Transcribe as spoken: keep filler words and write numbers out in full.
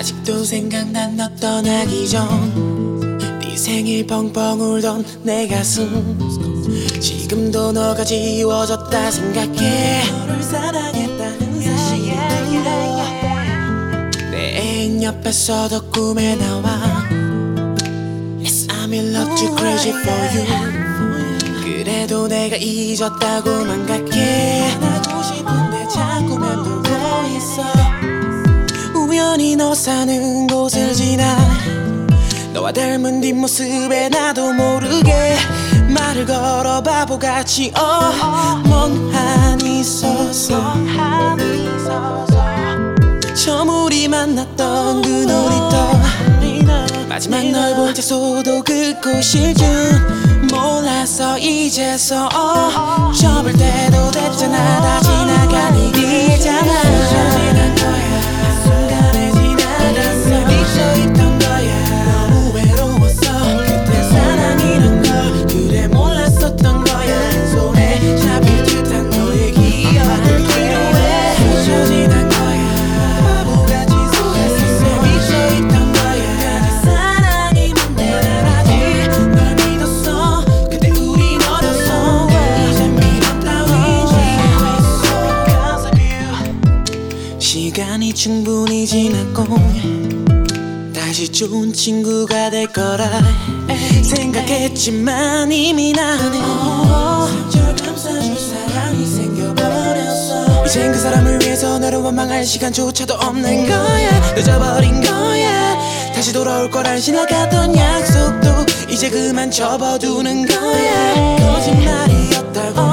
아직도 생각난 너 떠나기 전 네 생일 펑펑 울던 내 가슴 지금도 너가 지워졌다 생각해. 너를 사랑했다는 사실을 내 애인 옆에서도 꿈에 나와. Yes, I'm in love too crazy for you. 그래도 내가 잊었다고만 갈게. 하고 싶은데 자꾸 맴돌고 있어. 우연히 너 사는 곳을 지나 너와 닮은 뒷모습에 나도 모르게 말을 걸어 바보같이 어 멍하니 서서 처음 우리 만났던 그 놀이터 마지막 널 본 채소도 그곳일 줄 몰랐어. 이제서 어 접을 때도 됐잖아. 다 지나간 일이잖아. 지난 거야. 순간에 지나갔어. 미쳐 있던 거야. 너무 외로웠어. 그때 사랑이란 걸 그래 몰랐었던 거야. 손에 잡힐 듯한 너의 기억을 필요해. 미쳐 지난 거야. 바보같이 속았었어. 미쳐 있던 거야. 사랑이 뭔데 난 아직 널 믿었어. 그때 우린 어렸어. 이젠 미련 따윈 지우했어. Cause of you. 시간이 충분히 지났고 다시 좋은 친구가 될 거라 생각했지만 이미 나는 상처를 감싸줄 사랑이 생겨버렸어. 이젠 그 사람을 위해서 너를 원망할 시간조차도 없는 거야. 늦어버린 거야. 다시 돌아올 거란 신나갔던 약속도 이제 그만 접어두는 거야. 거짓말이었다고